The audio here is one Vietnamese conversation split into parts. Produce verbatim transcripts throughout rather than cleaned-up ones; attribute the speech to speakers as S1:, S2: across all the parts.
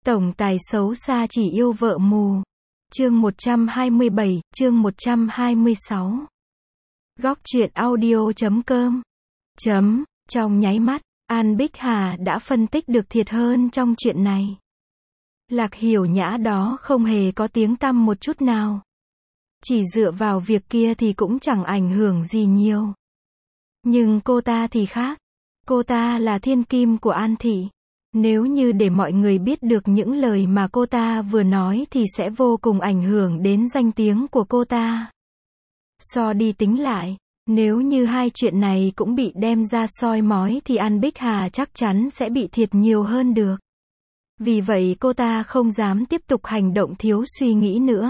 S1: Tổng tài xấu xa chỉ yêu vợ mù. Chương một trăm hai mươi bảy, chương một trăm hai mươi sáu. Góc truyện audio chấm com. Chấm, trong nháy mắt, An Bích Hà đã phân tích được thiệt hơn trong chuyện này. Lạc Hiểu Nhã đó không hề có tiếng tăm một chút nào. Chỉ dựa vào việc kia thì cũng chẳng ảnh hưởng gì nhiều. Nhưng cô ta thì khác. Cô ta là thiên kim của An thị. Nếu như để mọi người biết được những lời mà cô ta vừa nói thì sẽ vô cùng ảnh hưởng đến danh tiếng của cô ta. So đi tính lại, nếu như hai chuyện này cũng bị đem ra soi mói thì An Bích Hà chắc chắn sẽ bị thiệt nhiều hơn được. Vì vậy cô ta không dám tiếp tục hành động thiếu suy nghĩ nữa.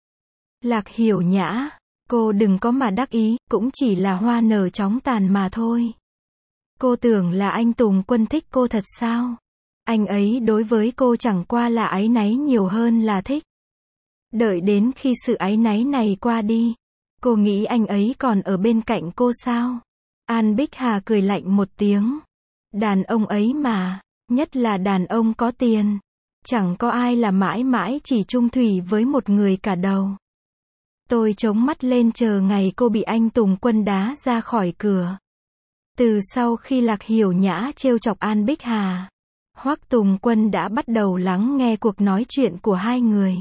S1: Lạc Hiểu Nhã, cô đừng có mà đắc ý, cũng chỉ là hoa nở chóng tàn mà thôi. Cô tưởng là anh Tùng Quân thích cô thật sao? Anh ấy đối với cô chẳng qua là áy náy nhiều hơn là thích. Đợi đến khi sự áy náy này qua đi, cô nghĩ anh ấy còn ở bên cạnh cô sao? An Bích Hà cười lạnh một tiếng. Đàn ông ấy mà, nhất là đàn ông có tiền, chẳng có ai là mãi mãi chỉ chung thủy với một người cả đầu. Tôi chống mắt lên chờ ngày cô bị anh Tùng Quân đá ra khỏi cửa. Từ sau khi Lạc Hiểu Nhã trêu chọc An Bích Hà, Hoắc Tùng Quân đã bắt đầu lắng nghe cuộc nói chuyện của hai người.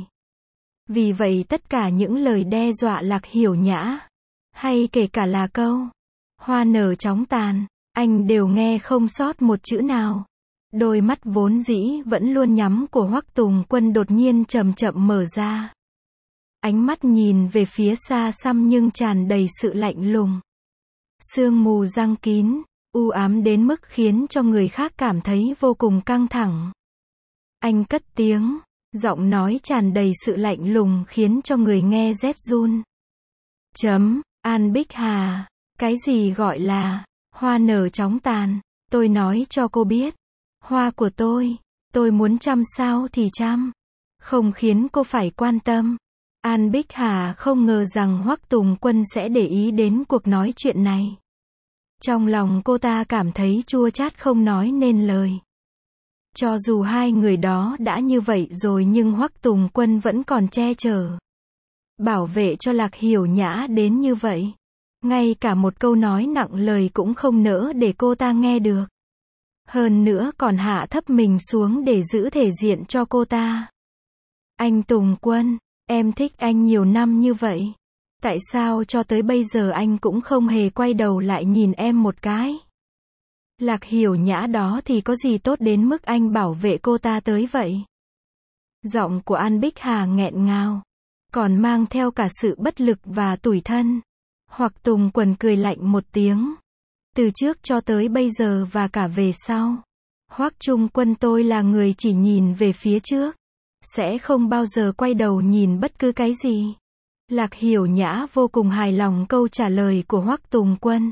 S1: Vì vậy tất cả những lời đe dọa Lạc Hiểu Nhã, hay kể cả là câu hoa nở chóng tàn, anh đều nghe không sót một chữ nào. Đôi mắt vốn dĩ vẫn luôn nhắm của Hoắc Tùng Quân đột nhiên chậm chậm mở ra. Ánh mắt nhìn về phía xa xăm nhưng tràn đầy sự lạnh lùng. Sương mù giăng kín, u ám đến mức khiến cho người khác cảm thấy vô cùng căng thẳng. Anh cất tiếng, giọng nói tràn đầy sự lạnh lùng khiến cho người nghe rét run. Chấm, An Bích Hà, cái gì gọi là hoa nở chóng tàn? Tôi nói cho cô biết, hoa của tôi, tôi muốn chăm sao thì chăm, không khiến cô phải quan tâm. An Bích Hà không ngờ rằng Hoắc Tùng Quân sẽ để ý đến cuộc nói chuyện này. Trong lòng cô ta cảm thấy chua chát không nói nên lời. Cho dù hai người đó đã như vậy rồi nhưng Hoắc Tùng Quân vẫn còn che chở, bảo vệ cho Lạc Hiểu Nhã đến như vậy. Ngay cả một câu nói nặng lời cũng không nỡ để cô ta nghe được. Hơn nữa còn hạ thấp mình xuống để giữ thể diện cho cô ta. Anh Tùng Quân, em thích anh nhiều năm như vậy. Tại sao cho tới bây giờ anh cũng không hề quay đầu lại nhìn em một cái? Lạc Hiểu Nhã đó thì có gì tốt đến mức anh bảo vệ cô ta tới vậy? Giọng của An Bích Hà nghẹn ngào, còn mang theo cả sự bất lực và tủi thân. Hoắc Tùng Quân cười lạnh một tiếng. Từ trước cho tới bây giờ và cả về sau, Hoắc Trung Quân tôi là người chỉ nhìn về phía trước, sẽ không bao giờ quay đầu nhìn bất cứ cái gì. Lạc Hiểu Nhã vô cùng hài lòng câu trả lời của Hoắc Tùng Quân.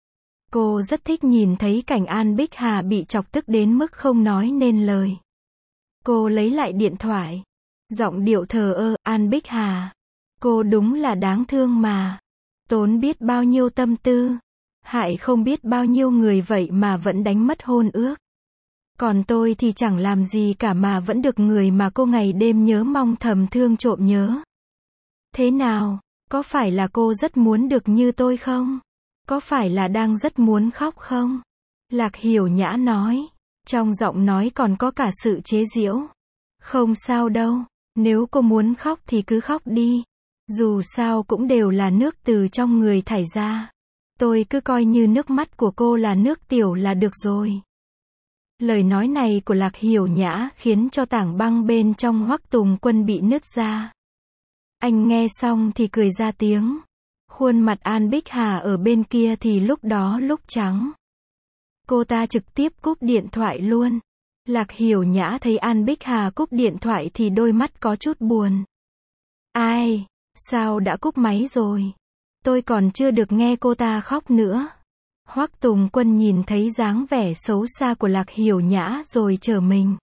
S1: Cô rất thích nhìn thấy cảnh An Bích Hà bị chọc tức đến mức không nói nên lời. Cô lấy lại điện thoại, giọng điệu thờ ơ, An Bích Hà, cô đúng là đáng thương mà. Tốn biết bao nhiêu tâm tư, hại không biết bao nhiêu người vậy mà vẫn đánh mất hôn ước. Còn tôi thì chẳng làm gì cả mà vẫn được người mà cô ngày đêm nhớ mong thầm thương trộm nhớ. Thế nào, có phải là cô rất muốn được như tôi không? Có phải là đang rất muốn khóc không? Lạc Hiểu Nhã nói, trong giọng nói còn có cả sự chế giễu. Không sao đâu, nếu cô muốn khóc thì cứ khóc đi. Dù sao cũng đều là nước từ trong người thải ra. Tôi cứ coi như nước mắt của cô là nước tiểu là được rồi. Lời nói này của Lạc Hiểu Nhã khiến cho tảng băng bên trong Hoắc Tùng Quân bị nứt ra. Anh nghe xong thì cười ra tiếng. Khuôn mặt An Bích Hà ở bên kia thì lúc đó lúc trắng. Cô ta trực tiếp cúp điện thoại luôn. Lạc Hiểu Nhã thấy An Bích Hà cúp điện thoại thì đôi mắt có chút buồn. Ai, sao đã cúp máy rồi? Tôi còn chưa được nghe cô ta khóc nữa. Hoắc Tùng Quân nhìn thấy dáng vẻ xấu xa của Lạc Hiểu Nhã rồi trở mình,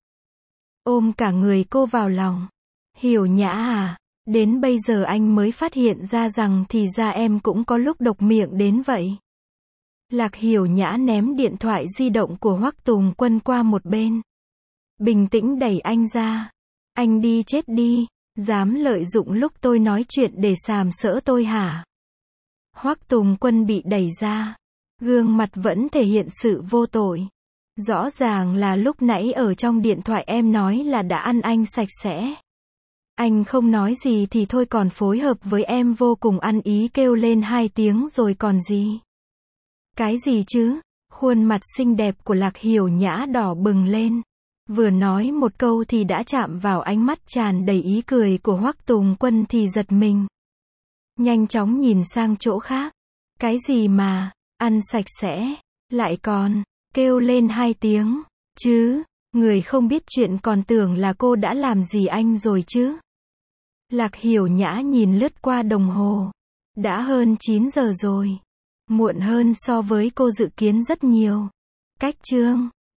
S1: ôm cả người cô vào lòng. Hiểu Nhã à, đến bây giờ anh mới phát hiện ra rằng thì ra em cũng có lúc độc miệng đến vậy. Lạc Hiểu Nhã ném điện thoại di động của Hoắc Tùng Quân qua một bên. bình tĩnh đẩy anh ra. Anh đi chết đi, dám lợi dụng lúc tôi nói chuyện để sàm sỡ tôi hả? Hoắc Tùng Quân bị đẩy ra. Gương mặt vẫn thể hiện sự vô tội. Rõ ràng là lúc nãy ở trong điện thoại em nói là đã ăn anh sạch sẽ. Anh không nói gì thì thôi còn phối hợp với em vô cùng ăn ý kêu lên hai tiếng rồi còn gì. Cái gì chứ? Khuôn mặt xinh đẹp của Lạc Hiểu Nhã đỏ bừng lên. Vừa nói một câu thì đã chạm vào ánh mắt tràn đầy ý cười của Hoắc Tùng Quân thì giật mình. Nhanh chóng nhìn sang chỗ khác. Cái gì mà, ăn sạch sẽ, lại còn, kêu lên hai tiếng, chứ, người không biết chuyện còn tưởng là cô đã làm gì anh rồi chứ. Lạc Hiểu Nhã nhìn lướt qua đồng hồ. Đã hơn chín giờ rồi. Muộn hơn so với cô dự kiến rất nhiều. Cách chương